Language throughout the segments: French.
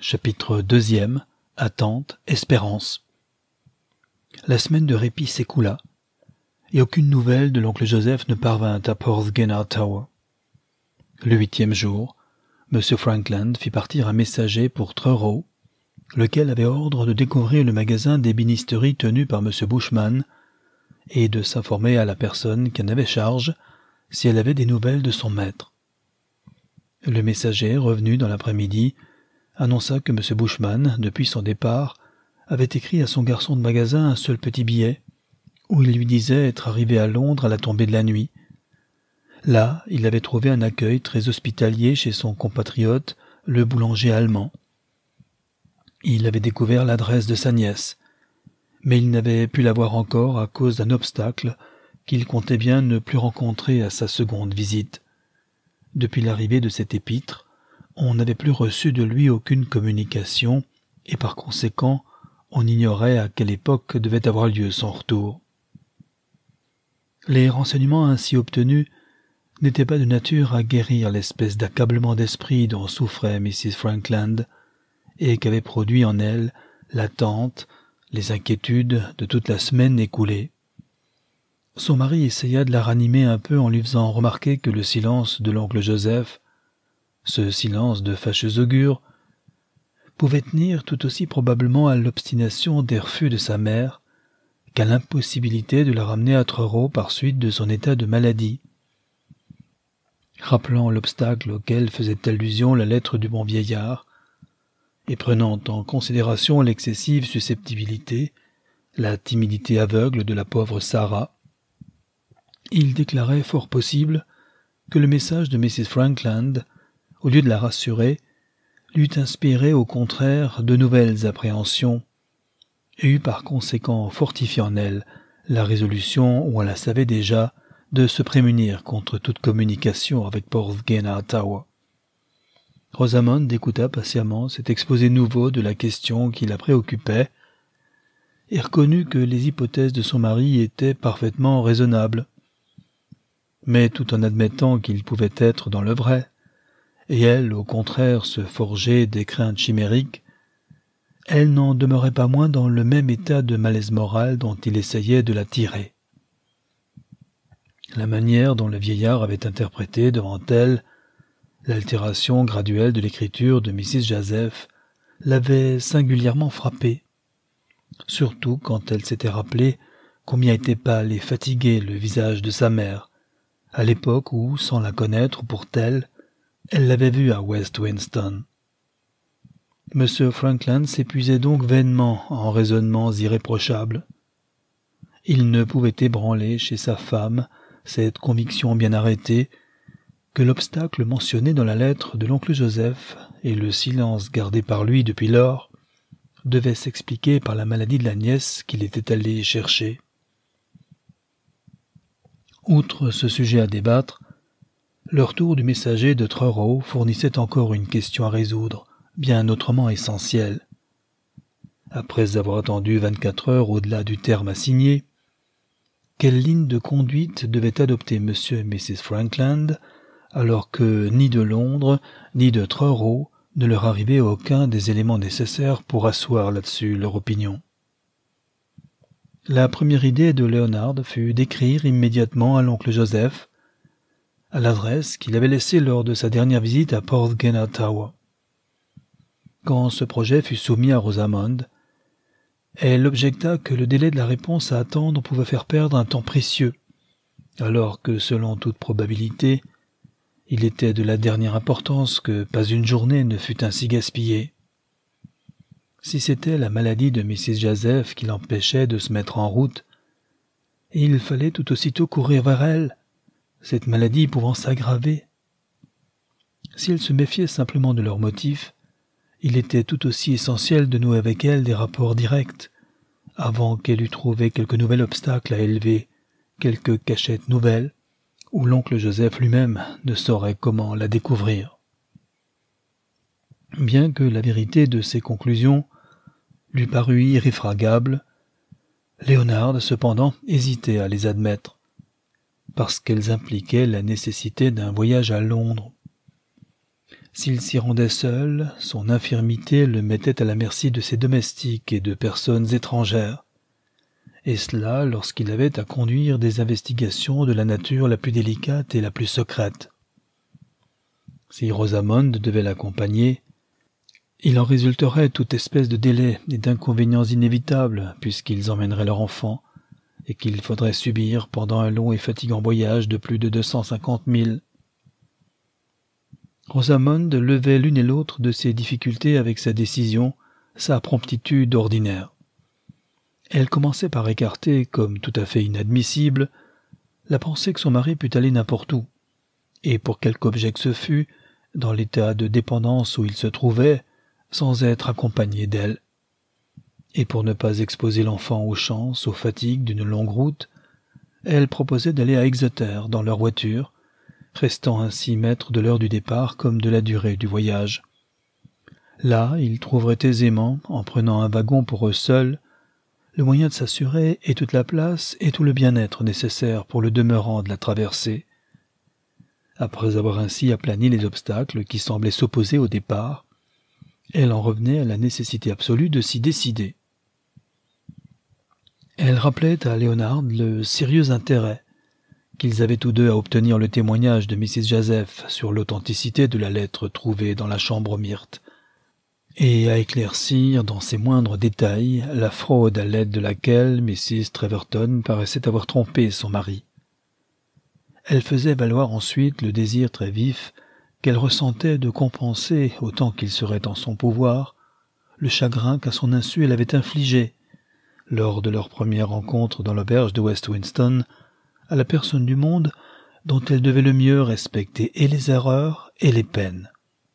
Chapitre 2. Attente, espérance. La semaine de répit s'écoula, et aucune nouvelle de l'oncle Joseph ne parvint à Porthgenna Tower. Le 8e jour, M. Frankland fit partir un messager pour Truro, lequel avait ordre de découvrir le magasin d'ébénisterie tenu par M. Bushman et de s'informer à la personne qui en avait charge si elle avait des nouvelles de son maître. Le messager, revenu dans l'après-midi, annonça que M. Bushman, depuis son départ, avait écrit à son garçon de magasin un seul petit billet, où il lui disait être arrivé à Londres à la tombée de la nuit. Là, il avait trouvé un accueil très hospitalier chez son compatriote, le boulanger allemand. Il avait découvert l'adresse de sa nièce, mais il n'avait pu la voir encore à cause d'un obstacle qu'il comptait bien ne plus rencontrer à sa seconde visite. Depuis l'arrivée de cette épître, on n'avait plus reçu de lui aucune communication, et par conséquent, on ignorait à quelle époque devait avoir lieu son retour. Les renseignements ainsi obtenus n'étaient pas de nature à guérir l'espèce d'accablement d'esprit dont souffrait Mrs. Frankland, et qu'avait produit en elle l'attente, les inquiétudes de toute la semaine écoulée. Son mari essaya de la ranimer un peu en lui faisant remarquer que le silence de l'oncle Joseph, ce silence de fâcheux augure, pouvait tenir tout aussi probablement à l'obstination des refus de sa mère qu'à l'impossibilité de la ramener à Truro par suite de son état de maladie. Rappelant l'obstacle auquel faisait allusion la lettre du bon vieillard, et prenant en considération l'excessive susceptibilité, la timidité aveugle de la pauvre Sarah, il déclarait fort possible que le message de Mrs. Frankland, au lieu de la rassurer, lui eût inspiré au contraire de nouvelles appréhensions, et eût par conséquent fortifié en elle la résolution, où on la savait déjà, de se prémunir contre toute communication avec Porthgenna Tower. Rosamond écouta patiemment cet exposé nouveau de la question qui la préoccupait, et reconnut que les hypothèses de son mari étaient parfaitement raisonnables. Mais tout en admettant qu'il pouvait être dans le vrai, et elle, au contraire, se forger des craintes chimériques, elle n'en demeurait pas moins dans le même état de malaise moral dont il essayait de la tirer. La manière dont le vieillard avait interprété devant elle l'altération graduelle de l'écriture de Mrs. Joseph l'avait singulièrement frappée, surtout quand elle s'était rappelé combien était pâle et fatigué le visage de sa mère, à l'époque où, sans la connaître pour telle, elle l'avait vue à West Winston. M. Frankland s'épuisait donc vainement en raisonnements irréprochables. Il ne pouvait ébranler chez sa femme cette conviction bien arrêtée que l'obstacle mentionné dans la lettre de l'oncle Joseph et le silence gardé par lui depuis lors devaient s'expliquer par la maladie de la nièce qu'il était allé chercher. Outre ce sujet à débattre, le retour du messager de Truro fournissait encore une question à résoudre, bien autrement essentielle. Après avoir attendu 24 heures au-delà du terme assigné, quelle ligne de conduite devait adopter M. et Mrs. Frankland alors que ni de Londres ni de Truro ne leur arrivait aucun des éléments nécessaires pour asseoir là-dessus leur opinion. La première idée de Léonard fut d'écrire immédiatement à l'oncle Joseph, à l'adresse qu'il avait laissée lors de sa dernière visite à Porthgenna Tower. Quand ce projet fut soumis à Rosamond, elle objecta que le délai de la réponse à attendre pouvait faire perdre un temps précieux, alors que, selon toute probabilité, il était de la dernière importance que pas une journée ne fût ainsi gaspillée. Si c'était la maladie de Mrs. Joseph qui l'empêchait de se mettre en route, il fallait tout aussitôt courir vers elle, cette maladie pouvant s'aggraver. Si elle se méfiait simplement de leurs motifs, il était tout aussi essentiel de nouer avec elle des rapports directs, avant qu'elle eût trouvé quelque nouvel obstacle à élever, quelque cachette nouvelle, où l'oncle Joseph lui-même ne saurait comment la découvrir. Bien que la vérité de ces conclusions lui parût irréfragable, Léonard, cependant, hésitait à les admettre, parce qu'elles impliquaient la nécessité d'un voyage à Londres. S'il s'y rendait seul, son infirmité le mettait à la merci de ses domestiques et de personnes étrangères, et cela lorsqu'il avait à conduire des investigations de la nature la plus délicate et la plus secrète. Si Rosamond devait l'accompagner, il en résulterait toute espèce de délais et d'inconvénients inévitables, puisqu'ils emmèneraient leur enfant, et qu'il faudrait subir pendant un long et fatigant voyage de plus de 250 milles. Rosamond levait l'une et l'autre de ces difficultés avec sa décision, sa promptitude ordinaire. Elle commençait par écarter, comme tout à fait inadmissible, la pensée que son mari pût aller n'importe où, et pour quelque objet que ce fût, dans l'état de dépendance où il se trouvait, sans être accompagné d'elle. Et pour ne pas exposer l'enfant aux chances, aux fatigues d'une longue route, elle proposait d'aller à Exeter dans leur voiture, restant ainsi maître de l'heure du départ comme de la durée du voyage. Là, ils trouveraient aisément, en prenant un wagon pour eux seuls, le moyen de s'assurer et toute la place et tout le bien-être nécessaire pour le demeurant de la traversée. Après avoir ainsi aplani les obstacles qui semblaient s'opposer au départ, elle en revenait à la nécessité absolue de s'y décider. Elle rappelait à Léonard le sérieux intérêt qu'ils avaient tous deux à obtenir le témoignage de Mrs. Jazeph sur l'authenticité de la lettre trouvée dans la chambre myrte, et à éclaircir dans ses moindres détails la fraude à l'aide de laquelle Mrs. Treverton paraissait avoir trompé son mari. Elle faisait valoir ensuite le désir très vif qu'elle ressentait de compenser, autant qu'il serait en son pouvoir, le chagrin qu'à son insu elle avait infligé, lors de leur première rencontre dans l'auberge de West Winston, à la personne du monde dont elle devait le mieux respecter et les erreurs et les peines.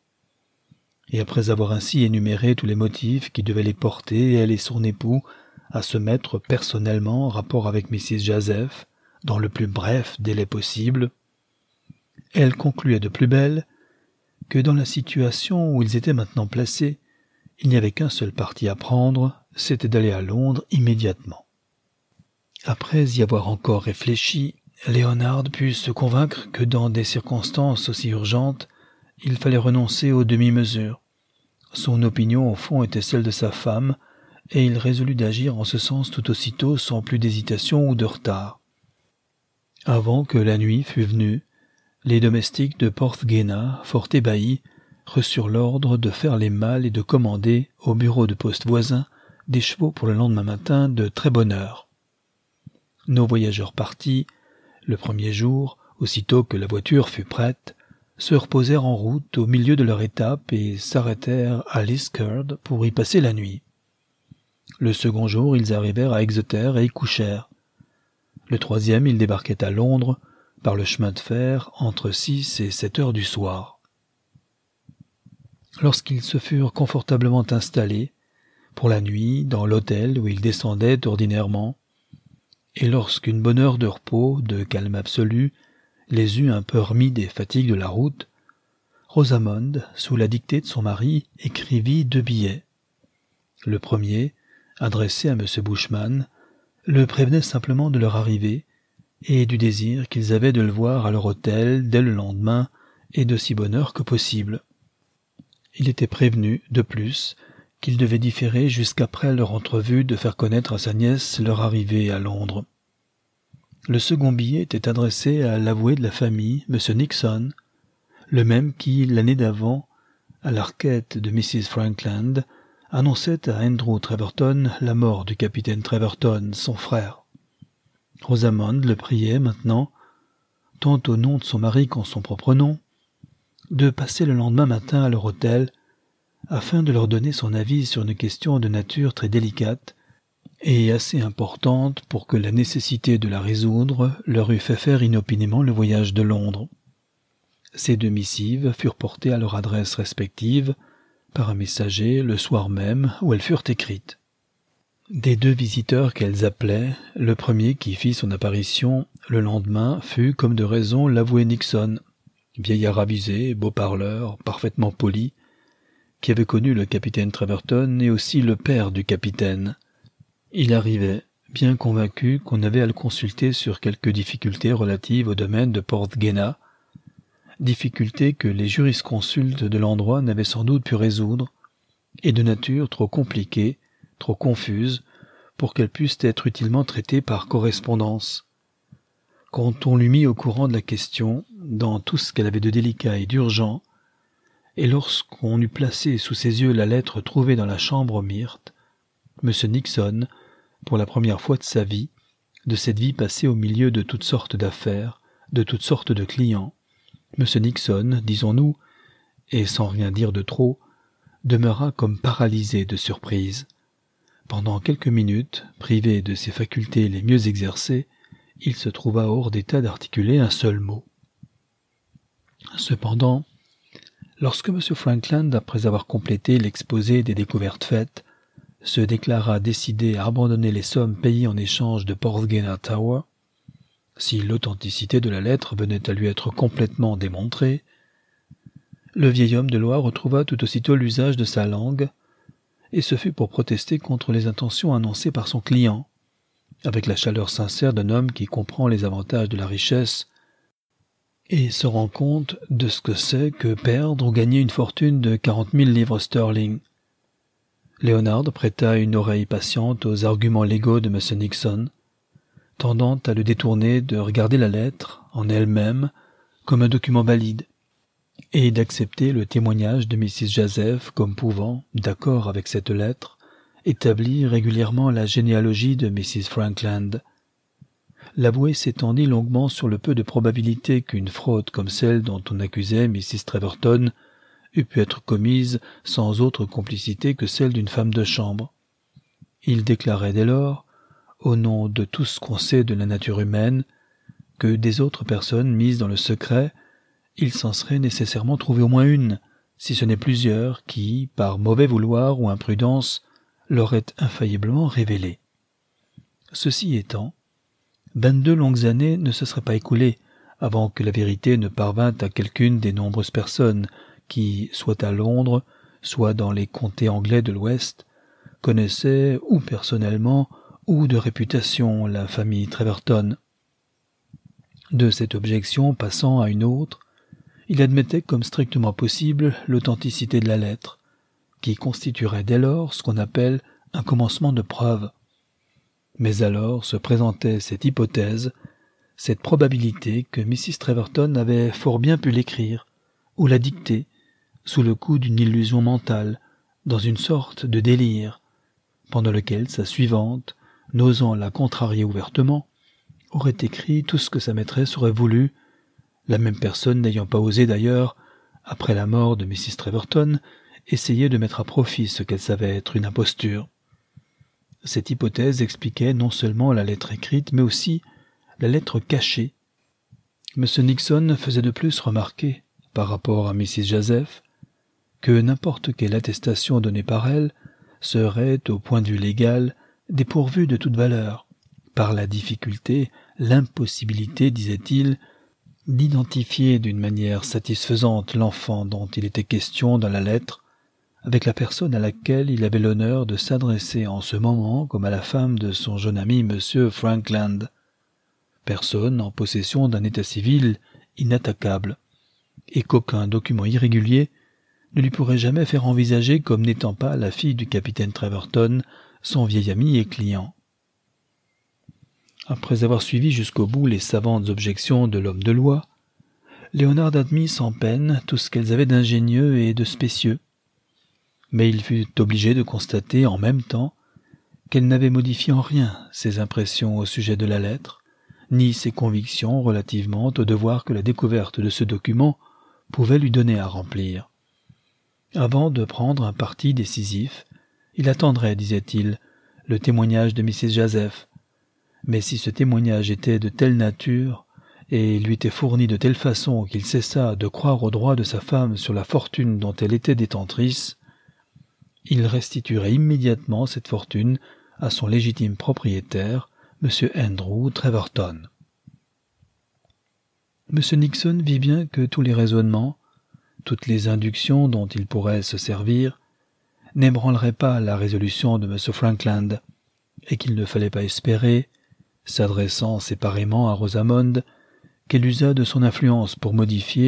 Et après avoir ainsi énuméré tous les motifs qui devaient les porter, elle et son époux, à se mettre personnellement en rapport avec Mrs. Jazeph, dans le plus bref délai possible, elle concluait de plus belle que dans la situation où ils étaient maintenant placés, il n'y avait qu'un seul parti à prendre, c'était d'aller à Londres immédiatement. Après y avoir encore réfléchi, Léonard put se convaincre que dans des circonstances aussi urgentes, il fallait renoncer aux demi-mesures. Son opinion au fond était celle de sa femme, et il résolut d'agir en ce sens tout aussitôt sans plus d'hésitation ou de retard. Avant que la nuit fût venue, les domestiques de Porthgenna, fort ébahis, reçurent l'ordre de faire les malles et de commander, au bureau de poste voisin, des chevaux pour le lendemain matin de très bonne heure. Nos voyageurs partis, le premier jour, aussitôt que la voiture fut prête, se reposèrent en route au milieu de leur étape et s'arrêtèrent à Liskeard pour y passer la nuit. Le second jour, ils arrivèrent à Exeter et y couchèrent. Le troisième, ils débarquaient à Londres, par le chemin de fer, entre 6 et 7 heures du soir. Lorsqu'ils se furent confortablement installés, pour la nuit, dans l'hôtel où ils descendaient ordinairement, et lorsqu'une bonne heure de repos, de calme absolu, les eut un peu remis des fatigues de la route, Rosamond, sous la dictée de son mari, écrivit 2 billets. Le premier, adressé à M. Bushman, le prévenait simplement de leur arrivée et du désir qu'ils avaient de le voir à leur hôtel dès le lendemain et de si bonne heure que possible. Il était prévenu, de plus, qu'il devait différer jusqu'après leur entrevue de faire connaître à sa nièce leur arrivée à Londres. Le second billet était adressé à l'avoué de la famille, M. Nixon, le même qui, l'année d'avant, à la requête de Mrs. Frankland, annonçait à Andrew Treverton la mort du capitaine Treverton, son frère. Rosamond le priait maintenant, tant au nom de son mari qu'en son propre nom, de passer le lendemain matin à leur hôtel, afin de leur donner son avis sur une question de nature très délicate et assez importante pour que la nécessité de la résoudre leur eût fait faire inopinément le voyage de Londres. Ces 2 missives furent portées à leur adresse respective par un messager le soir même où elles furent écrites. Des 2 visiteurs qu'elles appelaient, le premier qui fit son apparition le lendemain fut, comme de raison, l'avoué Nixon, vieillard avisé, beau parleur, parfaitement poli, qui avait connu le capitaine Treverton et aussi le père du capitaine. Il arrivait, bien convaincu qu'on avait à le consulter sur quelques difficultés relatives au domaine de Porthgenna, difficulté que les jurisconsultes de l'endroit n'avaient sans doute pu résoudre, et de nature trop compliquée, trop confuse, pour qu'elles puissent être utilement traitées par correspondance. Quand on l'eut mis au courant de la question, dans tout ce qu'elle avait de délicat et d'urgent, et lorsqu'on eut placé sous ses yeux la lettre trouvée dans la chambre aux myrtes, M. Nixon, pour la première fois de sa vie, de cette vie passée au milieu de toutes sortes d'affaires, de toutes sortes de clients, M. Nixon, disons-nous, et sans rien dire de trop, demeura comme paralysé de surprise. Pendant quelques minutes, privé de ses facultés les mieux exercées, il se trouva hors d'état d'articuler un seul mot. Cependant, lorsque M. Frankland, après avoir complété l'exposé des découvertes faites, se déclara décidé à abandonner les sommes payées en échange de Porthgenna Tower, si l'authenticité de la lettre venait à lui être complètement démontrée, le vieil homme de loi retrouva tout aussitôt l'usage de sa langue, et ce fut pour protester contre les intentions annoncées par son client, avec la chaleur sincère d'un homme qui comprend les avantages de la richesse et se rend compte de ce que c'est que perdre ou gagner une fortune de 40 000 livres sterling. Léonard prêta une oreille patiente aux arguments légaux de M. Nixon, tendant à le détourner de regarder la lettre, en elle-même, comme un document valide, et d'accepter le témoignage de Mrs. Jazeph comme pouvant, d'accord avec cette lettre, établir régulièrement la généalogie de Mrs. Frankland. L'avoué s'étendit longuement sur le peu de probabilité qu'une fraude comme celle dont on accusait Mrs. Treverton eût pu être commise sans autre complicité que celle d'une femme de chambre. Il déclarait dès lors, au nom de tout ce qu'on sait de la nature humaine, que des autres personnes mises dans le secret, il s'en serait nécessairement trouvé au moins une, si ce n'est plusieurs, qui, par mauvais vouloir ou imprudence, l'auraient infailliblement révélé. Ceci étant, 22 longues années ne se seraient pas écoulées avant que la vérité ne parvint à quelqu'une des nombreuses personnes qui, soit à Londres, soit dans les comtés anglais de l'Ouest, connaissaient ou personnellement ou de réputation la famille Treverton. De cette objection passant à une autre, il admettait comme strictement possible l'authenticité de la lettre, qui constituerait dès lors ce qu'on appelle un commencement de preuve. Mais alors se présentait cette hypothèse, cette probabilité que Mrs. Treverton avait fort bien pu l'écrire, ou la dicter, sous le coup d'une illusion mentale, dans une sorte de délire, pendant lequel sa suivante, n'osant la contrarier ouvertement, aurait écrit tout ce que sa maîtresse aurait voulu, la même personne n'ayant pas osé d'ailleurs, après la mort de Mrs. Treverton, essayer de mettre à profit ce qu'elle savait être une imposture. Cette hypothèse expliquait non seulement la lettre écrite, mais aussi la lettre cachée. M. Nixon faisait de plus remarquer, par rapport à Mrs. Jazeph, que n'importe quelle attestation donnée par elle serait, au point de vue légal, dépourvue de toute valeur, par la difficulté, l'impossibilité, disait-il, d'identifier d'une manière satisfaisante l'enfant dont il était question dans la lettre, avec la personne à laquelle il avait l'honneur de s'adresser en ce moment comme à la femme de son jeune ami M. Frankland, personne en possession d'un état civil inattaquable, et qu'aucun document irrégulier ne lui pourrait jamais faire envisager comme n'étant pas la fille du capitaine Treverton, son vieil ami et client. Après avoir suivi jusqu'au bout les savantes objections de l'homme de loi, Léonard admit sans peine tout ce qu'elles avaient d'ingénieux et de spécieux, mais il fut obligé de constater en même temps qu'elle n'avait modifié en rien ses impressions au sujet de la lettre, ni ses convictions relativement au devoir que la découverte de ce document pouvait lui donner à remplir. Avant de prendre un parti décisif, il attendrait, disait-il, le témoignage de Mrs. Jazeph, mais si ce témoignage était de telle nature et lui était fourni de telle façon qu'il cessât de croire au droit de sa femme sur la fortune dont elle était détentrice, il restituerait immédiatement cette fortune à son légitime propriétaire, M. Andrew Treverton. M. Nixon vit bien que tous les raisonnements, toutes les inductions dont il pourrait se servir, n'ébranleraient pas la résolution de M. Frankland, et qu'il ne fallait pas espérer, s'adressant séparément à Rosamond, qu'elle usât de son influence pour modifier,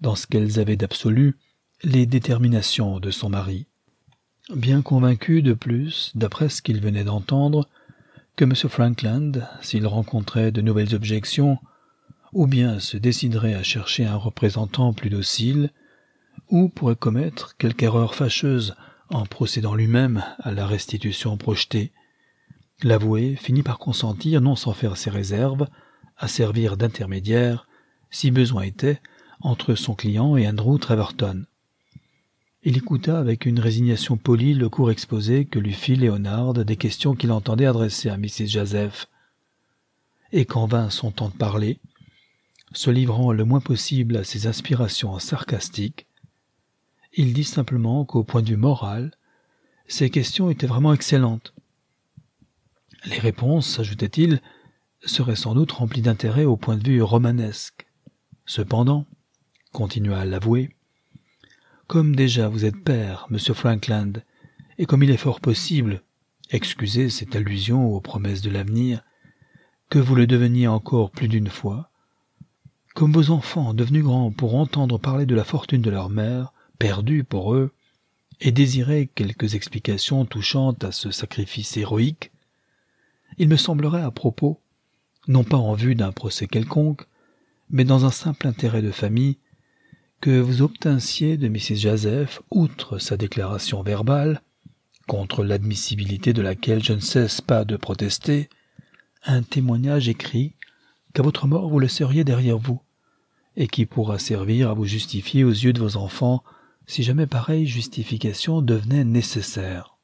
dans ce qu'elles avaient d'absolu, les déterminations de son mari. Bien convaincu de plus, d'après ce qu'il venait d'entendre, que M. Frankland, s'il rencontrait de nouvelles objections, ou bien se déciderait à chercher un représentant plus docile, ou pourrait commettre quelque erreur fâcheuse en procédant lui-même à la restitution projetée, l'avoué finit par consentir, non sans faire ses réserves, à servir d'intermédiaire, si besoin était, entre son client et Andrew Treverton. Il écouta avec une résignation polie le court exposé que lui fit Léonard des questions qu'il entendait adresser à Mrs. Jazeph. Et quand vint son temps de parler, se livrant le moins possible à ses inspirations sarcastiques, il dit simplement qu'au point de vue moral, ces questions étaient vraiment excellentes. Les réponses, ajoutait-il, seraient sans doute remplies d'intérêt au point de vue romanesque. Cependant, continua l'avoué, comme déjà vous êtes père, monsieur Frankland, et comme il est fort possible, excusez cette allusion aux promesses de l'avenir, que vous le deveniez encore plus d'une fois, comme vos enfants, devenus grands, pourront entendre parler de la fortune de leur mère, perdue pour eux, et désirer quelques explications touchant à ce sacrifice héroïque, il me semblerait à propos, non pas en vue d'un procès quelconque, mais dans un simple intérêt de famille, que vous obtinssiez de Mrs. Jazeph, outre sa déclaration verbale, contre l'admissibilité de laquelle je ne cesse pas de protester, un témoignage écrit qu'à votre mort vous le seriez derrière vous, et qui pourra servir à vous justifier aux yeux de vos enfants si jamais pareille justification devenait nécessaire.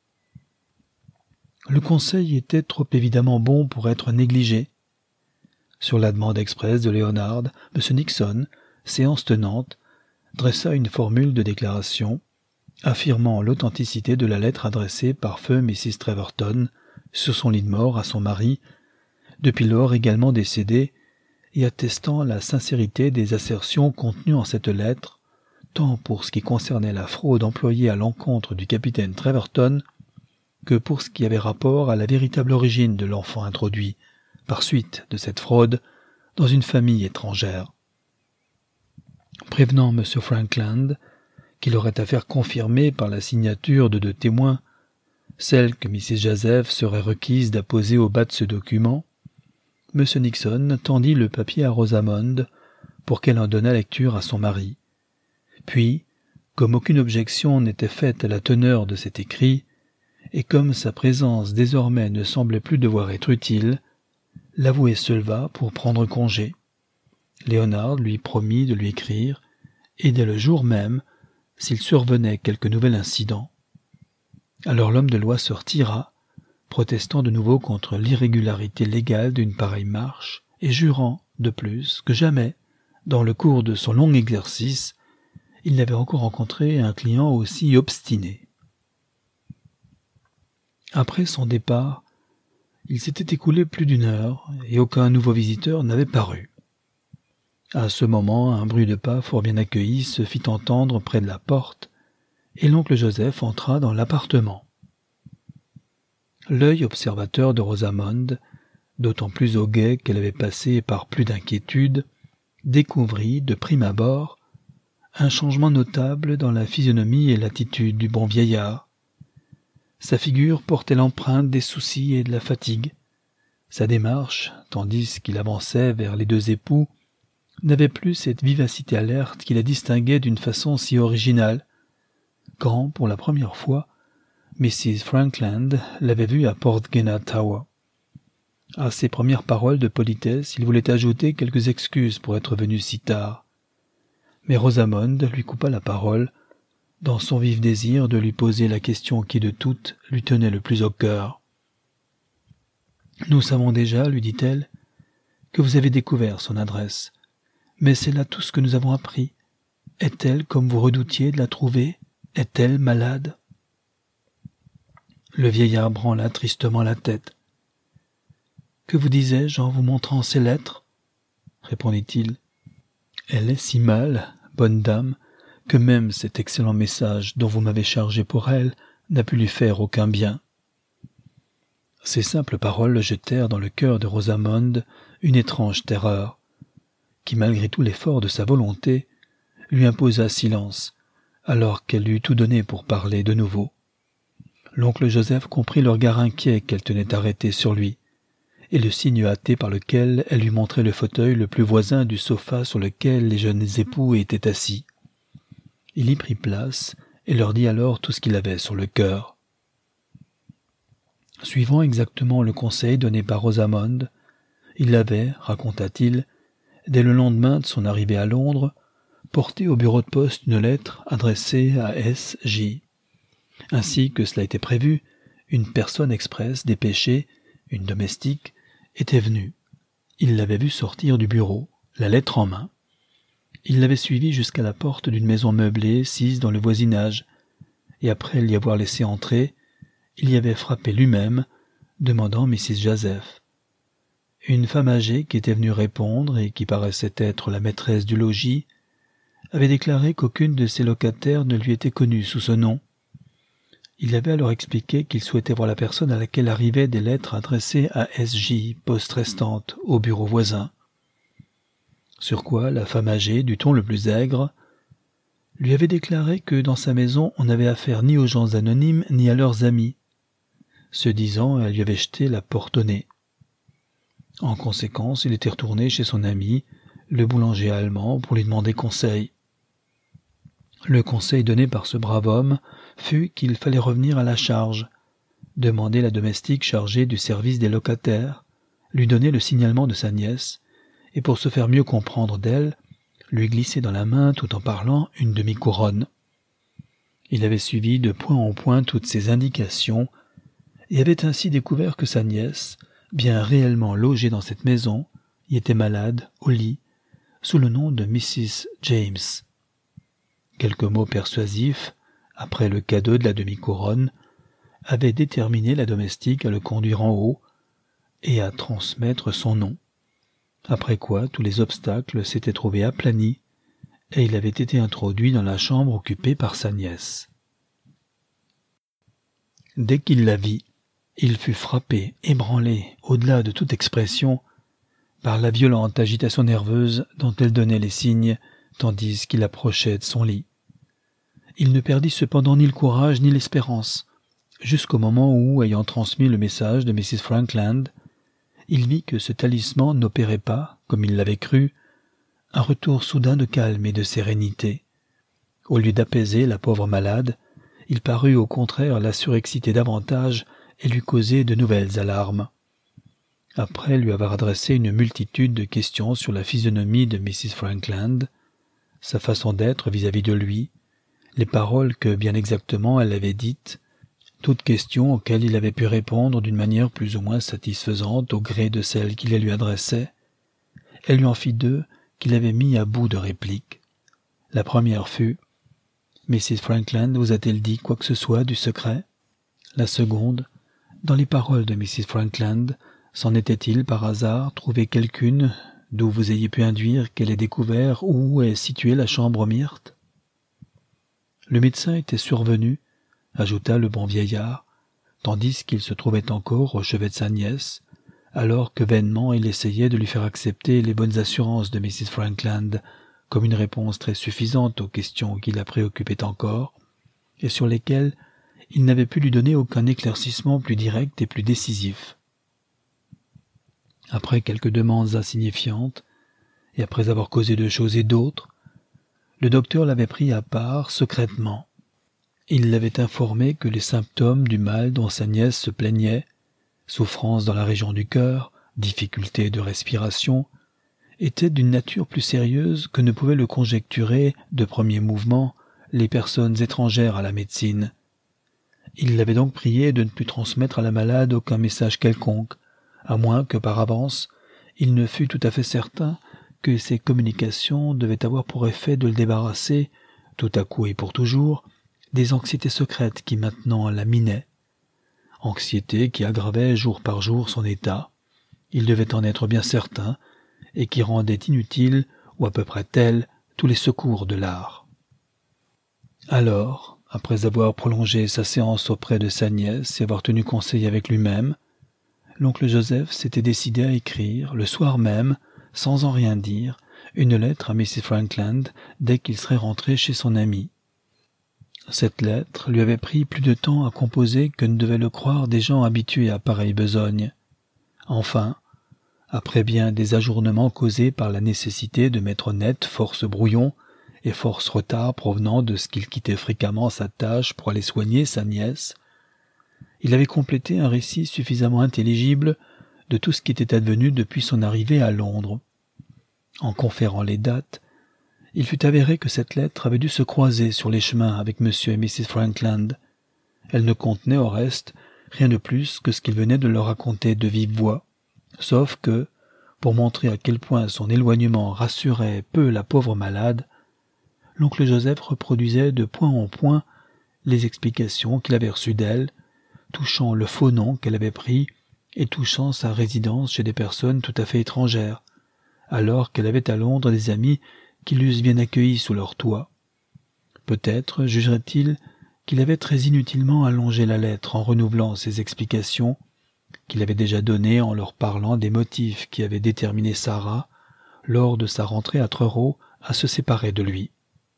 Le conseil était trop évidemment bon pour être négligé. Sur la demande expresse de Léonard, M. Nixon, séance tenante, dressa une formule de déclaration, affirmant l'authenticité de la lettre adressée par feu Mrs. Treverton, sur son lit de mort à son mari, depuis lors également décédé, et attestant la sincérité des assertions contenues en cette lettre, tant pour ce qui concernait la fraude employée à l'encontre du capitaine Treverton, que pour ce qui avait rapport à la véritable origine de l'enfant introduit, par suite de cette fraude, dans une famille étrangère. Prévenant M. Frankland qu'il aurait à faire confirmer par la signature de 2 témoins, celle que Mrs. Jazeph serait requise d'apposer au bas de ce document, M. Nixon tendit le papier à Rosamond pour qu'elle en donnât lecture à son mari. Puis, comme aucune objection n'était faite à la teneur de cet écrit, et comme sa présence désormais ne semblait plus devoir être utile, l'avoué se leva pour prendre congé. Léonard lui promit de lui écrire, et dès le jour même, s'il survenait quelque nouvel incident. Alors l'homme de loi se retira, protestant de nouveau contre l'irrégularité légale d'une pareille marche, et jurant, de plus, que jamais, dans le cours de son long exercice, il n'avait encore rencontré un client aussi obstiné. Après son départ, il s'était écoulé plus d'1 heure, et aucun nouveau visiteur n'avait paru. À ce moment, un bruit de pas fort bien accueilli se fit entendre près de la porte, et l'oncle Joseph entra dans l'appartement. L'œil observateur de Rosamond, d'autant plus au guet qu'elle avait passé par plus d'inquiétude, découvrit, de prime abord, un changement notable dans la physionomie et l'attitude du bon vieillard. Sa figure portait l'empreinte des soucis et de la fatigue. Sa démarche, tandis qu'il avançait vers les 2 époux, n'avait plus cette vivacité alerte qui la distinguait d'une façon si originale, quand, pour la première fois, Mrs. Frankland l'avait vue à Porthgenna Tower. À ses premières paroles de politesse, il voulait ajouter quelques excuses pour être venu si tard. Mais Rosamond lui coupa la parole, dans son vif désir de lui poser la question qui de toutes lui tenait le plus au cœur. « Nous savons déjà, lui dit-elle, que vous avez découvert son adresse. Mais c'est là tout ce que nous avons appris. Est-elle, comme vous redoutiez de la trouver? Est-elle malade ?» Le vieillard branla tristement la tête. « Que vous disais-je en vous montrant ces lettres ?» répondit-il. « Elle est si mal, bonne dame, que même cet excellent message dont vous m'avez chargé pour elle n'a pu lui faire aucun bien. » Ces simples paroles jetèrent dans le cœur de Rosamond une étrange terreur, qui, malgré tout l'effort de sa volonté, lui imposa silence, alors qu'elle eut tout donné pour parler de nouveau. L'oncle Joseph comprit le regard inquiet qu'elle tenait arrêté sur lui, et le signe hâté par lequel elle lui montrait le fauteuil le plus voisin du sofa sur lequel les jeunes époux étaient assis. Il y prit place et leur dit alors tout ce qu'il avait sur le cœur. Suivant exactement le conseil donné par Rosamond, il avait, raconta-t-il, dès le lendemain de son arrivée à Londres, porté au bureau de poste une lettre adressée à S.J. Ainsi que cela était prévu, une personne express dépêchée, une domestique, était venue. Il l'avait vue sortir du bureau, la lettre en main. Il l'avait suivie jusqu'à la porte d'une maison meublée sise dans le voisinage, et après l'y avoir laissée entrer, il y avait frappé lui-même, demandant Mrs. Joseph. Une femme âgée qui était venue répondre et qui paraissait être la maîtresse du logis avait déclaré qu'aucune de ses locataires ne lui était connue sous ce nom. Il avait alors expliqué qu'il souhaitait voir la personne à laquelle arrivaient des lettres adressées à S.J., poste restante, au bureau voisin. Sur quoi la femme âgée, du ton le plus aigre, lui avait déclaré que dans sa maison on n'avait affaire ni aux gens anonymes ni à leurs amis. Ce disant, elle lui avait jeté la porte au nez. En conséquence, il était retourné chez son ami, le boulanger allemand, pour lui demander conseil. Le conseil donné par ce brave homme fut qu'il fallait revenir à la charge, demander la domestique chargée du service des locataires, lui donner le signalement de sa nièce, et pour se faire mieux comprendre d'elle, lui glisser dans la main, tout en parlant, une demi-couronne. Il avait suivi de point en point toutes ces indications, et avait ainsi découvert que sa nièce, bien réellement logée dans cette maison, y était malade, au lit, sous le nom de Mrs. James. Quelques mots persuasifs, après le cadeau de la demi-couronne, avaient déterminé la domestique à le conduire en haut et à transmettre son nom, après quoi tous les obstacles s'étaient trouvés aplanis et il avait été introduit dans la chambre occupée par sa nièce. Dès qu'il la vit, il fut frappé, ébranlé, au-delà de toute expression, par la violente agitation nerveuse dont elle donnait les signes tandis qu'il approchait de son lit. Il ne perdit cependant ni le courage ni l'espérance, jusqu'au moment où, ayant transmis le message de Mrs. Frankland, il vit que ce talisman n'opérait pas, comme il l'avait cru, un retour soudain de calme et de sérénité. Au lieu d'apaiser la pauvre malade, il parut au contraire la surexciter davantage et lui causer de nouvelles alarmes. Après lui avoir adressé une multitude de questions sur la physionomie de Mrs. Frankland, sa façon d'être vis-à-vis de lui, les paroles que bien exactement elle avait dites, toutes questions auxquelles il avait pu répondre d'une manière plus ou moins satisfaisante au gré de celles qu'il les lui adressait, elle lui en fit deux qu'il avait mis à bout de répliques. La première fut « Mrs. Frankland vous a-t-elle dit quoi que ce soit du secret ?» La seconde « Dans les paroles de Mrs. Frankland, s'en était-il par hasard trouvé quelqu'une d'où vous ayez pu induire qu'elle ait découvert où est située la chambre myrte ?» Le médecin était survenu, ajouta le bon vieillard, tandis qu'il se trouvait encore au chevet de sa nièce, alors que vainement il essayait de lui faire accepter les bonnes assurances de Mrs. Frankland comme une réponse très suffisante aux questions qui la préoccupaient encore, et sur lesquelles il n'avait pu lui donner aucun éclaircissement plus direct et plus décisif. Après quelques demandes insignifiantes, et après avoir causé de choses et d'autres, le docteur l'avait pris à part secrètement. Il l'avait informé que les symptômes du mal dont sa nièce se plaignait, souffrance dans la région du cœur, difficulté de respiration, étaient d'une nature plus sérieuse que ne pouvaient le conjecturer de premier mouvement les personnes étrangères à la médecine. Il l'avait donc prié de ne plus transmettre à la malade aucun message quelconque, à moins que par avance il ne fût tout à fait certain que ces communications devaient avoir pour effet de le débarrasser, tout à coup et pour toujours, des anxiétés secrètes qui maintenant la minaient. Anxiété qui aggravait jour par jour son état, il devait en être bien certain, et qui rendait inutiles, ou à peu près tels, tous les secours de l'art. Alors, après avoir prolongé sa séance auprès de sa nièce et avoir tenu conseil avec lui-même, l'oncle Joseph s'était décidé à écrire, le soir même, sans en rien dire, une lettre à Mrs. Frankland dès qu'il serait rentré chez son ami. Cette lettre lui avait pris plus de temps à composer que ne devaient le croire des gens habitués à pareille besogne. Enfin, après bien des ajournements causés par la nécessité de mettre net force brouillons et force retards provenant de ce qu'il quittait fréquemment sa tâche pour aller soigner sa nièce, il avait complété un récit suffisamment intelligible de tout ce qui était advenu depuis son arrivée à Londres. En conférant les dates, il fut avéré que cette lettre avait dû se croiser sur les chemins avec M. et Mrs. Frankland. Elle ne contenait au reste rien de plus que ce qu'il venait de leur raconter de vive voix, sauf que, pour montrer à quel point son éloignement rassurait peu la pauvre malade, l'oncle Joseph reproduisait de point en point les explications qu'il avait reçues d'elle, touchant le faux nom qu'elle avait pris et touchant sa résidence chez des personnes tout à fait étrangères, alors qu'elle avait à Londres des amis qui l'eussent bien accueillie sous leur toit. Peut-être jugerait-il qu'il avait très inutilement allongé la lettre en renouvelant ses explications, qu'il avait déjà données en leur parlant des motifs qui avaient déterminé Sarah, lors de sa rentrée à Truro, à se séparer de lui.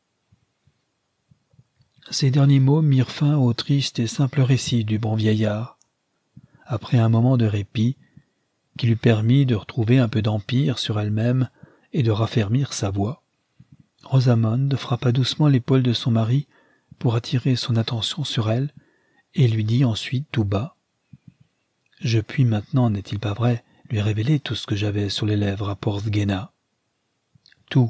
Ces derniers mots mirent fin au triste et simple récit du bon vieillard. Après un moment de répit, qui lui permit de retrouver un peu d'empire sur elle-même et de raffermir sa voix, Rosamond frappa doucement l'épaule de son mari pour attirer son attention sur elle et lui dit ensuite tout bas : « Je puis maintenant, n'est-il pas vrai, lui révéler tout ce que j'avais sur les lèvres à Porthgenna. »« Tout, »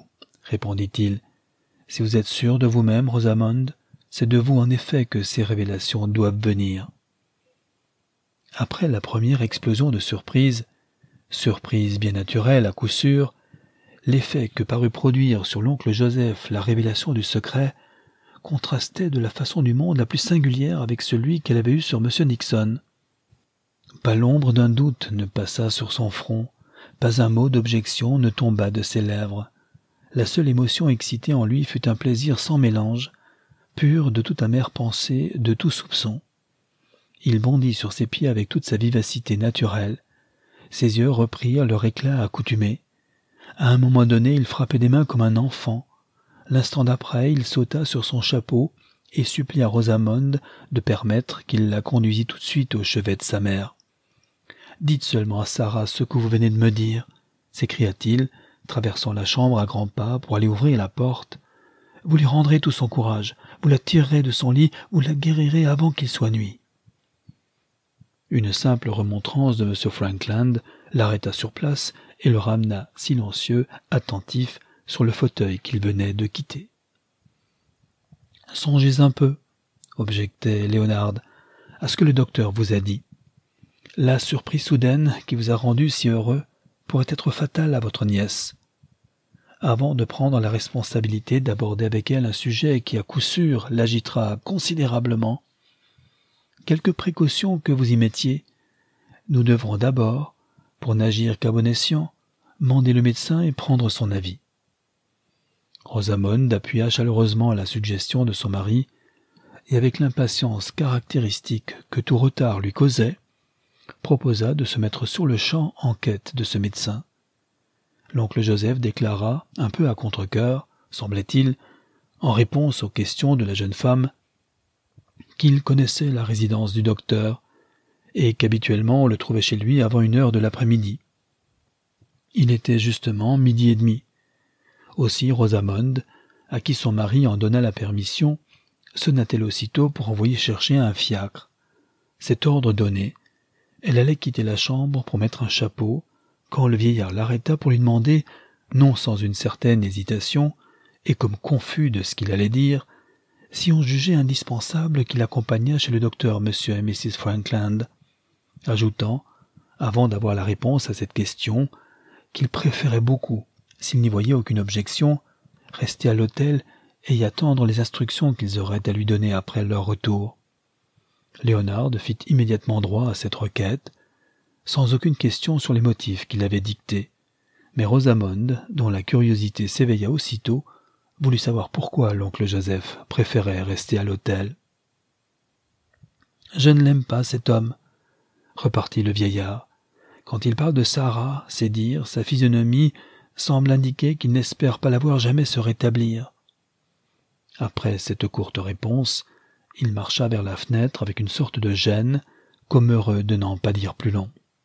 répondit-il. « Si vous êtes sûre de vous-même, Rosamond, c'est de vous en effet que ces révélations doivent venir. » Après la première explosion de surprise bien naturelle à coup sûr, l'effet que parut produire sur l'oncle Joseph la révélation du secret contrastait de la façon du monde la plus singulière avec celui qu'elle avait eu sur M. Nixon. Pas l'ombre d'un doute ne passa sur son front, pas un mot d'objection ne tomba de ses lèvres. La seule émotion excitée en lui fut un plaisir sans mélange, pur de toute amère pensée, de tout soupçon. Il bondit sur ses pieds avec toute sa vivacité naturelle. Ses yeux reprirent leur éclat accoutumé. À un moment donné, il frappait des mains comme un enfant. L'instant d'après, il sauta sur son chapeau et supplia Rosamond de permettre qu'il la conduisît tout de suite au chevet de sa mère. « Dites seulement à Sarah ce que vous venez de me dire, » s'écria-t-il, traversant la chambre à grands pas pour aller ouvrir la porte. « Vous lui rendrez tout son courage, vous la tirerez de son lit, vous la guérirez avant qu'il soit nuit. » Une simple remontrance de M. Frankland l'arrêta sur place et le ramena silencieux, attentif, sur le fauteuil qu'il venait de quitter. « Songez un peu, » objectait Léonard, « à ce que le docteur vous a dit. La surprise soudaine qui vous a rendu si heureux pourrait être fatale à votre nièce. Avant de prendre la responsabilité d'aborder avec elle un sujet qui à coup sûr l'agitera considérablement, quelques précautions que vous y mettiez, nous devrons d'abord, pour n'agir qu'à bon escient, mander le médecin et prendre son avis. » Rosamond appuya chaleureusement la suggestion de son mari, et avec l'impatience caractéristique que tout retard lui causait, proposa de se mettre sur-le-champ en quête de ce médecin. L'oncle Joseph déclara, un peu à contre-cœur, semblait-il, en réponse aux questions de la jeune femme, qu'il connaissait la résidence du docteur, et qu'habituellement on le trouvait chez lui avant 1h de l'après-midi. Il était justement 12h30. Aussi Rosamond, à qui son mari en donna la permission, sonna-t-elle aussitôt pour envoyer chercher un fiacre. Cet ordre donné, elle allait quitter la chambre pour mettre un chapeau, quand le vieillard l'arrêta pour lui demander, non sans une certaine hésitation, et comme confus de ce qu'il allait dire, si on jugeait indispensable qu'il accompagnât chez le docteur M. et Mrs. Frankland, ajoutant, avant d'avoir la réponse à cette question, qu'il préférait beaucoup, s'il n'y voyait aucune objection, rester à l'hôtel et y attendre les instructions qu'ils auraient à lui donner après leur retour. Léonard fit immédiatement droit à cette requête, sans aucune question sur les motifs qu'il avait dictés, mais Rosamond, dont la curiosité s'éveilla aussitôt, voulut savoir pourquoi l'oncle Joseph préférait rester à l'hôtel. « Je ne l'aime pas, cet homme, » repartit le vieillard. « Quand il parle de Sarah, c'est dire, sa physionomie semble indiquer qu'il n'espère pas la voir jamais se rétablir. » Après cette courte réponse, il marcha vers la fenêtre avec une sorte de gêne, comme heureux de n'en pas dire plus long.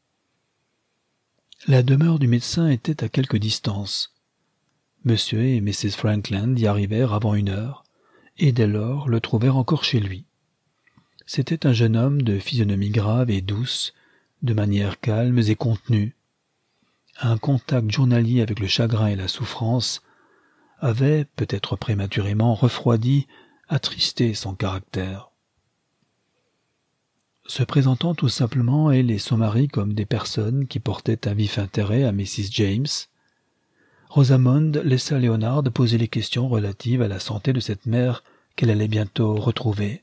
La demeure du médecin était à quelque distance. Monsieur et Mrs. Frankland y arrivèrent avant 1 heure, et dès lors le trouvèrent encore chez lui. C'était un jeune homme de physionomie grave et douce, de manières calmes et contenues. Un contact journalier avec le chagrin et la souffrance avait, peut-être prématurément, refroidi, attristé son caractère. Se présentant tout simplement, elle et son mari comme des personnes qui portaient un vif intérêt à Mrs. James, Rosamond laissa Léonard poser les questions relatives à la santé de cette mère qu'elle allait bientôt retrouver.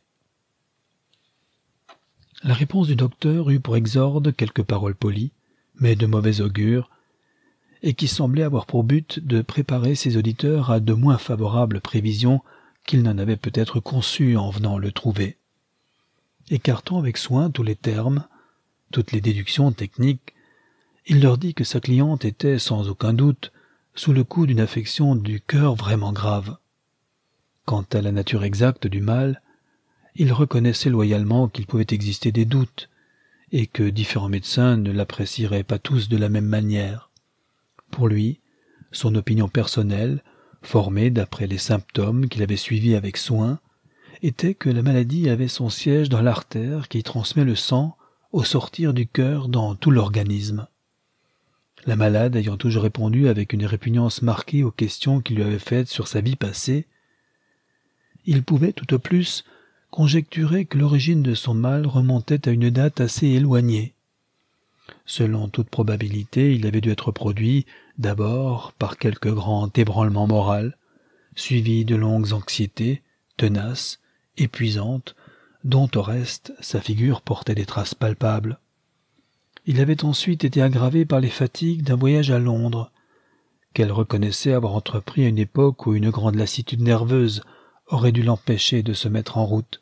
La réponse du docteur eut pour exorde quelques paroles polies, mais de mauvais augure, et qui semblaient avoir pour but de préparer ses auditeurs à de moins favorables prévisions qu'ils n'en avaient peut-être conçues en venant le trouver. Écartant avec soin tous les termes, toutes les déductions techniques, il leur dit que sa cliente était sans aucun doute sous le coup d'une affection du cœur vraiment grave. Quant à la nature exacte du mal, il reconnaissait loyalement qu'il pouvait exister des doutes, et que différents médecins ne l'apprécieraient pas tous de la même manière. Pour lui, son opinion personnelle, formée d'après les symptômes qu'il avait suivis avec soin, était que la maladie avait son siège dans l'artère qui transmet le sang au sortir du cœur dans tout l'organisme. La malade ayant toujours répondu avec une répugnance marquée aux questions qu'il lui avait faites sur sa vie passée, il pouvait tout au plus conjecturer que l'origine de son mal remontait à une date assez éloignée. Selon toute probabilité, il avait dû être produit d'abord par quelque grand ébranlement moral, suivi de longues anxiétés, tenaces, épuisantes, dont au reste sa figure portait des traces palpables. Il avait ensuite été aggravé par les fatigues d'un voyage à Londres, qu'elle reconnaissait avoir entrepris à une époque où une grande lassitude nerveuse aurait dû l'empêcher de se mettre en route.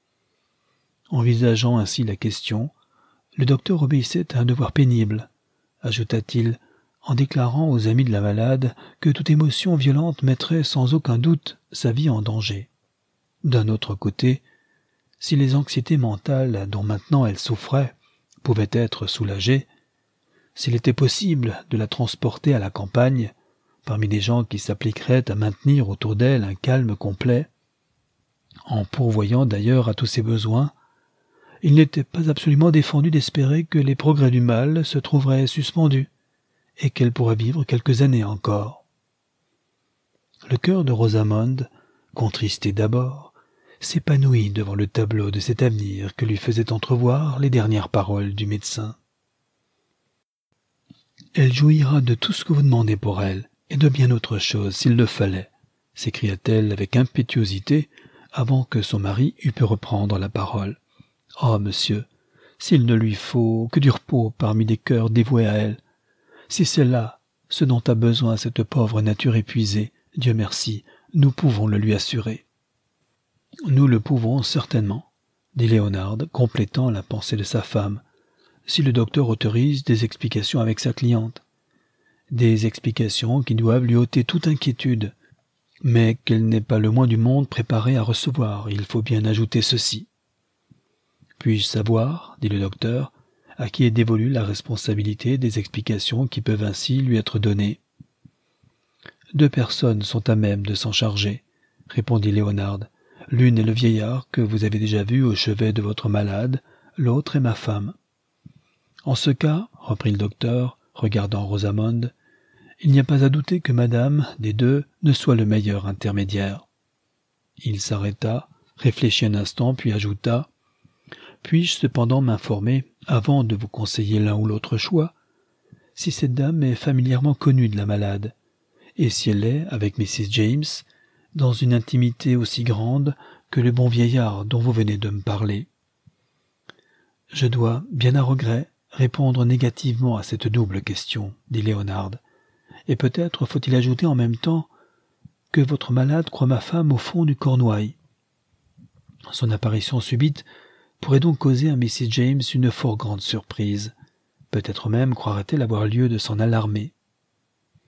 Envisageant ainsi la question, le docteur obéissait à un devoir pénible, ajouta-t-il, en déclarant aux amis de la malade que toute émotion violente mettrait sans aucun doute sa vie en danger. D'un autre côté, si les anxiétés mentales dont maintenant elle souffrait pouvaient être soulagées, s'il était possible de la transporter à la campagne, parmi des gens qui s'appliqueraient à maintenir autour d'elle un calme complet, en pourvoyant d'ailleurs à tous ses besoins, il n'était pas absolument défendu d'espérer que les progrès du mal se trouveraient suspendus, et qu'elle pourrait vivre quelques années encore. Le cœur de Rosamond, contristé d'abord, s'épanouit devant le tableau de cet avenir que lui faisaient entrevoir les dernières paroles du médecin. « Elle jouira de tout ce que vous demandez pour elle, et de bien autre chose s'il le fallait, » s'écria-t-elle avec impétuosité avant que son mari eût pu reprendre la parole. « Oh, monsieur, s'il ne lui faut que du repos parmi des cœurs dévoués à elle, si c'est là ce dont a besoin cette pauvre nature épuisée, Dieu merci, nous pouvons le lui assurer. » « Nous le pouvons certainement, » dit Léonard, complétant la pensée de sa femme, si le docteur autorise des explications avec sa cliente. Des explications qui doivent lui ôter toute inquiétude, mais qu'elle n'est pas le moins du monde préparée à recevoir, il faut bien ajouter ceci. « Puis-je savoir, dit le docteur, à qui est dévolue la responsabilité des explications qui peuvent ainsi lui être données. »« 2 personnes sont à même de s'en charger, » répondit Léonard. « L'une est le vieillard que vous avez déjà vu au chevet de votre malade, l'autre est ma femme. »« En ce cas, reprit le docteur, regardant Rosamond, il n'y a pas à douter que madame, des 2, ne soit le meilleur intermédiaire. » Il s'arrêta, réfléchit un instant, puis ajouta « Puis-je cependant m'informer, avant de vous conseiller l'un ou l'autre choix, si cette dame est familièrement connue de la malade, et si elle est, avec Mrs. James, dans une intimité aussi grande que le bon vieillard dont vous venez de me parler. » « Je dois, bien à regret, répondre négativement à cette double question, dit Léonard, et peut-être faut-il ajouter en même temps que votre malade croit ma femme au fond du Cornouailles. Son apparition subite pourrait donc causer à Mrs. James une fort grande surprise. Peut-être même croirait-elle avoir lieu de s'en alarmer.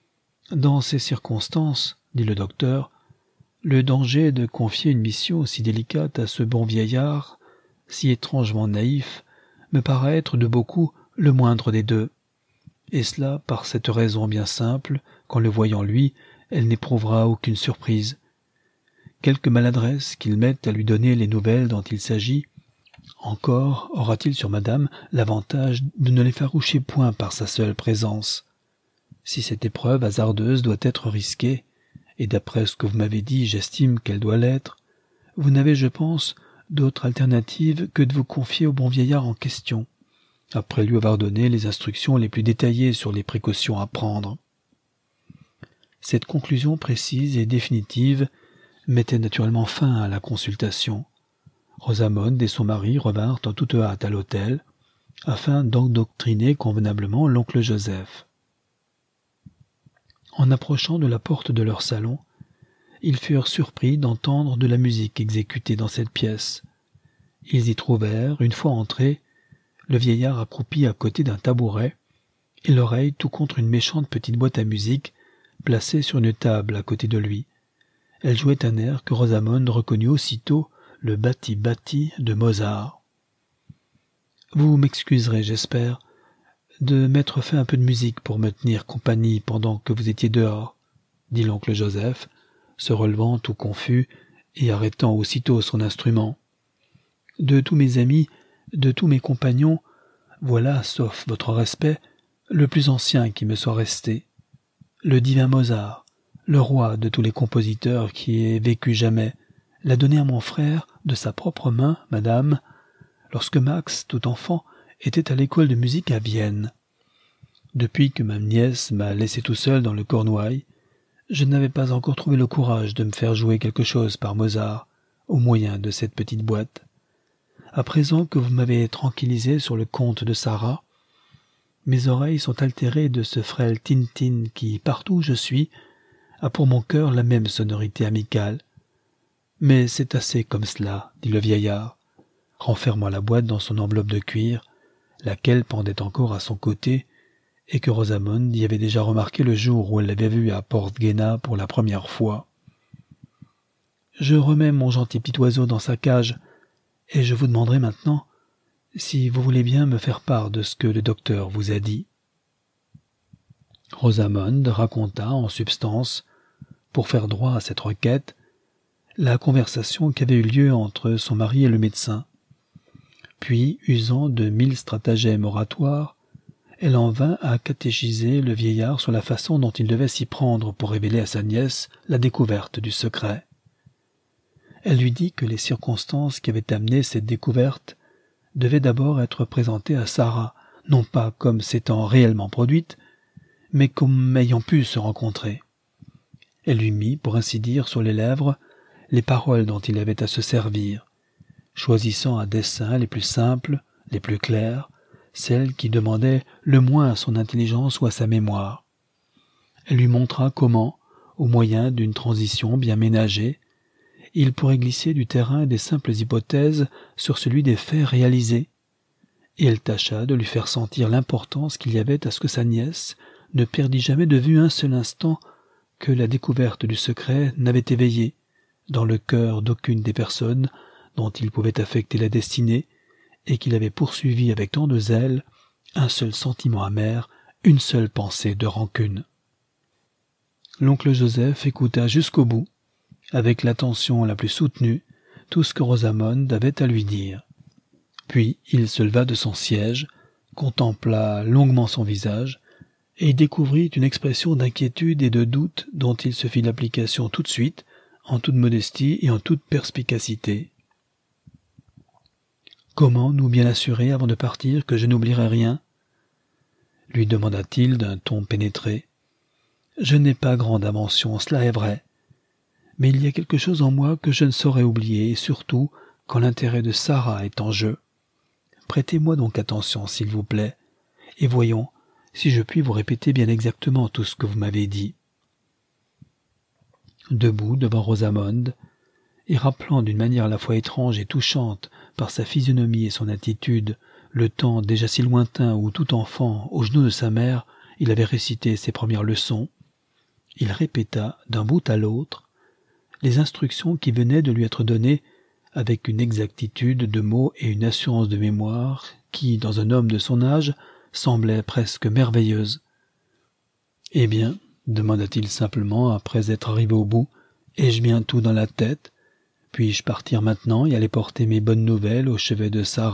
Dans ces circonstances, dit le docteur, le danger de confier une mission si délicate à ce bon vieillard, si étrangement naïf, me paraît être de beaucoup le moindre des deux. Et cela par cette raison bien simple qu'en le voyant lui, elle n'éprouvera aucune surprise. Quelque maladresse qu'il mette à lui donner les nouvelles dont il s'agit, encore aura-t-il sur madame l'avantage de ne l'effaroucher point par sa seule présence. Si cette épreuve hasardeuse doit être risquée, et d'après ce que vous m'avez dit, j'estime qu'elle doit l'être, vous n'avez, je pense, d'autre alternative que de vous confier au bon vieillard en question, après lui avoir donné les instructions les plus détaillées sur les précautions à prendre. Cette conclusion précise et définitive mettait naturellement fin à la consultation. Rosamond et son mari revinrent en toute hâte à l'hôtel, afin d'endoctriner convenablement l'oncle Joseph. En approchant de la porte de leur salon, ils furent surpris d'entendre de la musique exécutée dans cette pièce. Ils y trouvèrent, une fois entrés, le vieillard accroupi à côté d'un tabouret, et l'oreille tout contre une méchante petite boîte à musique placée sur une table à côté de lui. Elle jouait un air que Rosamond reconnut aussitôt, le Batti-Batti de Mozart. « Vous m'excuserez, j'espère, de m'être fait un peu de musique pour me tenir compagnie pendant que vous étiez dehors, » dit l'oncle Joseph, se relevant tout confus et arrêtant aussitôt son instrument. « De tous mes amis, de tous mes compagnons, voilà, sauf votre respect, le plus ancien qui me soit resté. Le divin Mozart, le roi de tous les compositeurs qui ait vécu jamais, l'a donné à mon frère de sa propre main, madame, lorsque Max, tout enfant, était à l'école de musique à Vienne. Depuis que ma nièce m'a laissé tout seul dans le Cornouailles, je n'avais pas encore trouvé le courage de me faire jouer quelque chose par Mozart, au moyen de cette petite boîte. À présent que vous m'avez tranquillisé sur le compte de Sarah, mes oreilles sont altérées de ce frêle tin-tin qui, partout où je suis, a pour mon cœur la même sonorité amicale. Mais c'est assez comme cela, dit le vieillard, renfermant la boîte dans son enveloppe de cuir, laquelle pendait encore à son côté, et que Rosamond y avait déjà remarqué le jour où elle l'avait vue à Porthgenna pour la première fois. Je remets mon gentil petit oiseau dans sa cage, et je vous demanderai maintenant si vous voulez bien me faire part de ce que le docteur vous a dit. Rosamond raconta en substance, pour faire droit à cette requête, la conversation qui avait eu lieu entre son mari et le médecin. Puis, usant de 1000 stratagèmes oratoires, elle en vint à catéchiser le vieillard sur la façon dont il devait s'y prendre pour révéler à sa nièce la découverte du secret. Elle lui dit que les circonstances qui avaient amené cette découverte devaient d'abord être présentées à Sarah, non pas comme s'étant réellement produites, mais comme ayant pu se rencontrer. Elle lui mit, pour ainsi dire, sur les lèvres les paroles dont il avait à se servir, choisissant à dessein les plus simples, les plus claires, celles qui demandaient le moins à son intelligence ou à sa mémoire. Elle lui montra comment, au moyen d'une transition bien ménagée, il pourrait glisser du terrain des simples hypothèses sur celui des faits réalisés, et elle tâcha de lui faire sentir l'importance qu'il y avait à ce que sa nièce ne perdît jamais de vue un seul instant que la découverte du secret n'avait éveillé, dans le cœur d'aucune des personnes dont il pouvait affecter la destinée, et qu'il avait poursuivi avec tant de zèle, un seul sentiment amer, une seule pensée de rancune. L'oncle Joseph écouta jusqu'au bout, avec l'attention la plus soutenue, tout ce que Rosamond avait à lui dire. Puis il se leva de son siège, contempla longuement son visage, et y découvrit une expression d'inquiétude et de doute dont il se fit l'application tout de suite, en toute modestie et en toute perspicacité. « Comment nous bien assurer avant de partir que je n'oublierai rien ?» lui demanda-t-il d'un ton pénétré. « Je n'ai pas grande invention, cela est vrai. Mais il y a quelque chose en moi que je ne saurais oublier, et surtout quand l'intérêt de Sarah est en jeu. Prêtez-moi donc attention, s'il vous plaît, et voyons si je puis vous répéter bien exactement tout ce que vous m'avez dit. » Debout devant Rosamond, et rappelant d'une manière à la fois étrange et touchante par sa physionomie et son attitude le temps déjà si lointain où tout enfant, aux genoux de sa mère, il avait récité ses premières leçons, il répéta d'un bout à l'autre les instructions qui venaient de lui être données avec une exactitude de mots et une assurance de mémoire qui, dans un homme de son âge, semblait presque merveilleuse. « Eh bien, demanda-t-il simplement après être arrivé au bout, ai-je bien tout dans la tête? Puis-je partir maintenant et aller porter mes bonnes nouvelles au chevet de Sarah ?»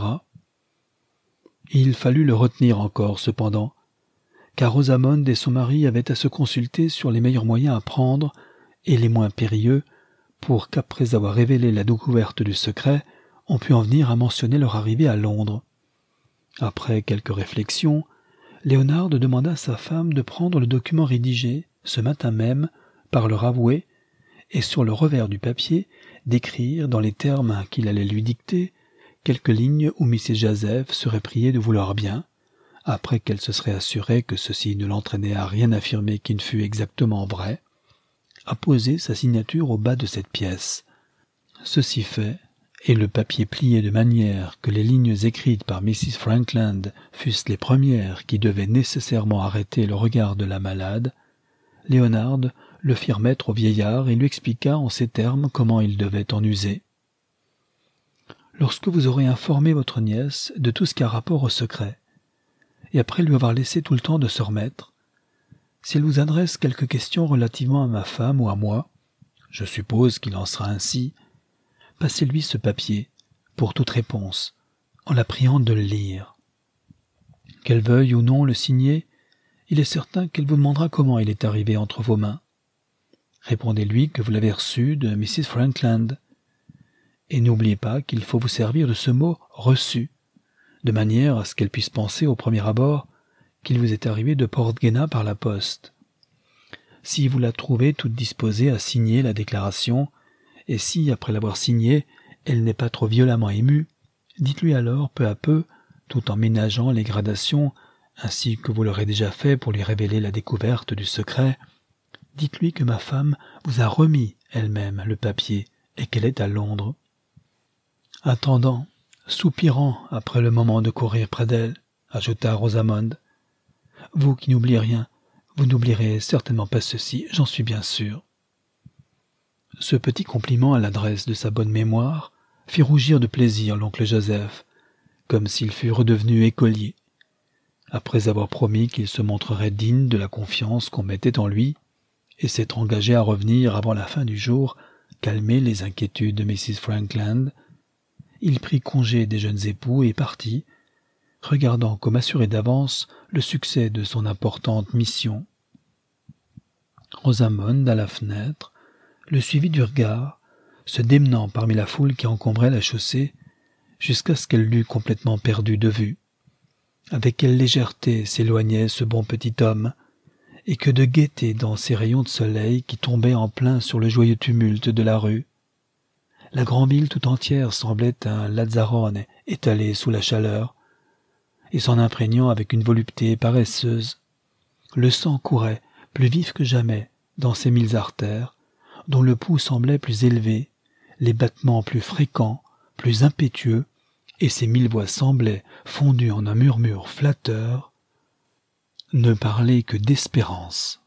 Il fallut le retenir encore, cependant, car Rosamond et son mari avaient à se consulter sur les meilleurs moyens à prendre et les moins périlleux pour qu'après avoir révélé la découverte du secret, on pût en venir à mentionner leur arrivée à Londres. Après quelques réflexions, Léonard demanda à sa femme de prendre le document rédigé, ce matin même, par leur avoué, et sur le revers du papier, d'écrire, dans les termes qu'il allait lui dicter, quelques lignes où Mrs. Jazeph serait priée de vouloir bien, après qu'elle se serait assurée que ceci ne l'entraînait à rien affirmer qui ne fût exactement vrai, à poser sa signature au bas de cette pièce. Ceci fait, et le papier plié de manière que les lignes écrites par Mrs. Frankland fussent les premières qui devaient nécessairement arrêter le regard de la malade, Léonard le fit remettre au vieillard et lui expliqua en ces termes comment il devait en user. « Lorsque vous aurez informé votre nièce de tout ce qui a rapport au secret, et après lui avoir laissé tout le temps de se remettre, si elle vous adresse quelques questions relativement à ma femme ou à moi, je suppose qu'il en sera ainsi, passez-lui ce papier, pour toute réponse, en la priant de le lire. Qu'elle veuille ou non le signer, il est certain qu'elle vous demandera comment il est arrivé entre vos mains. Répondez-lui que vous l'avez reçu de Mrs. Frankland. Et n'oubliez pas qu'il faut vous servir de ce mot « reçu », de manière à ce qu'elle puisse penser au premier abord qu'il vous est arrivé de Porthgenna par la poste. Si vous la trouvez toute disposée à signer la déclaration, et si, après l'avoir signée, elle n'est pas trop violemment émue, dites-lui alors peu à peu, tout en ménageant les gradations, ainsi que vous l'aurez déjà fait pour lui révéler la découverte du secret, dites-lui que ma femme vous a remis elle-même le papier et qu'elle est à Londres. Attendant, soupirant après le moment de courir près d'elle, ajouta Rosamond. Vous qui n'oubliez rien, vous n'oublierez certainement pas ceci, j'en suis bien sûr. Ce petit compliment à l'adresse de sa bonne mémoire fit rougir de plaisir l'oncle Joseph, comme s'il fût redevenu écolier. Après avoir promis qu'il se montrerait digne de la confiance qu'on mettait en lui, et s'être engagé à revenir avant la fin du jour, calmer les inquiétudes de Mrs. Frankland, il prit congé des jeunes époux et partit, regardant comme assuré d'avance le succès de son importante mission. Rosamond, à la fenêtre, le suivit du regard, se démenant parmi la foule qui encombrait la chaussée, jusqu'à ce qu'elle l'eût complètement perdu de vue. Avec quelle légèreté s'éloignait ce bon petit homme, et que de gaieté dans ces rayons de soleil qui tombaient en plein sur le joyeux tumulte de la rue. La grande ville tout entière semblait un Lazzarone étalé sous la chaleur, et s'en imprégnant avec une volupté paresseuse. Le sang courait, plus vif que jamais, dans ces mille artères, dont le pouls semblait plus élevé, les battements plus fréquents, plus impétueux, et ces mille voix semblaient, fondues en un murmure flatteur, ne parler que d'espérance.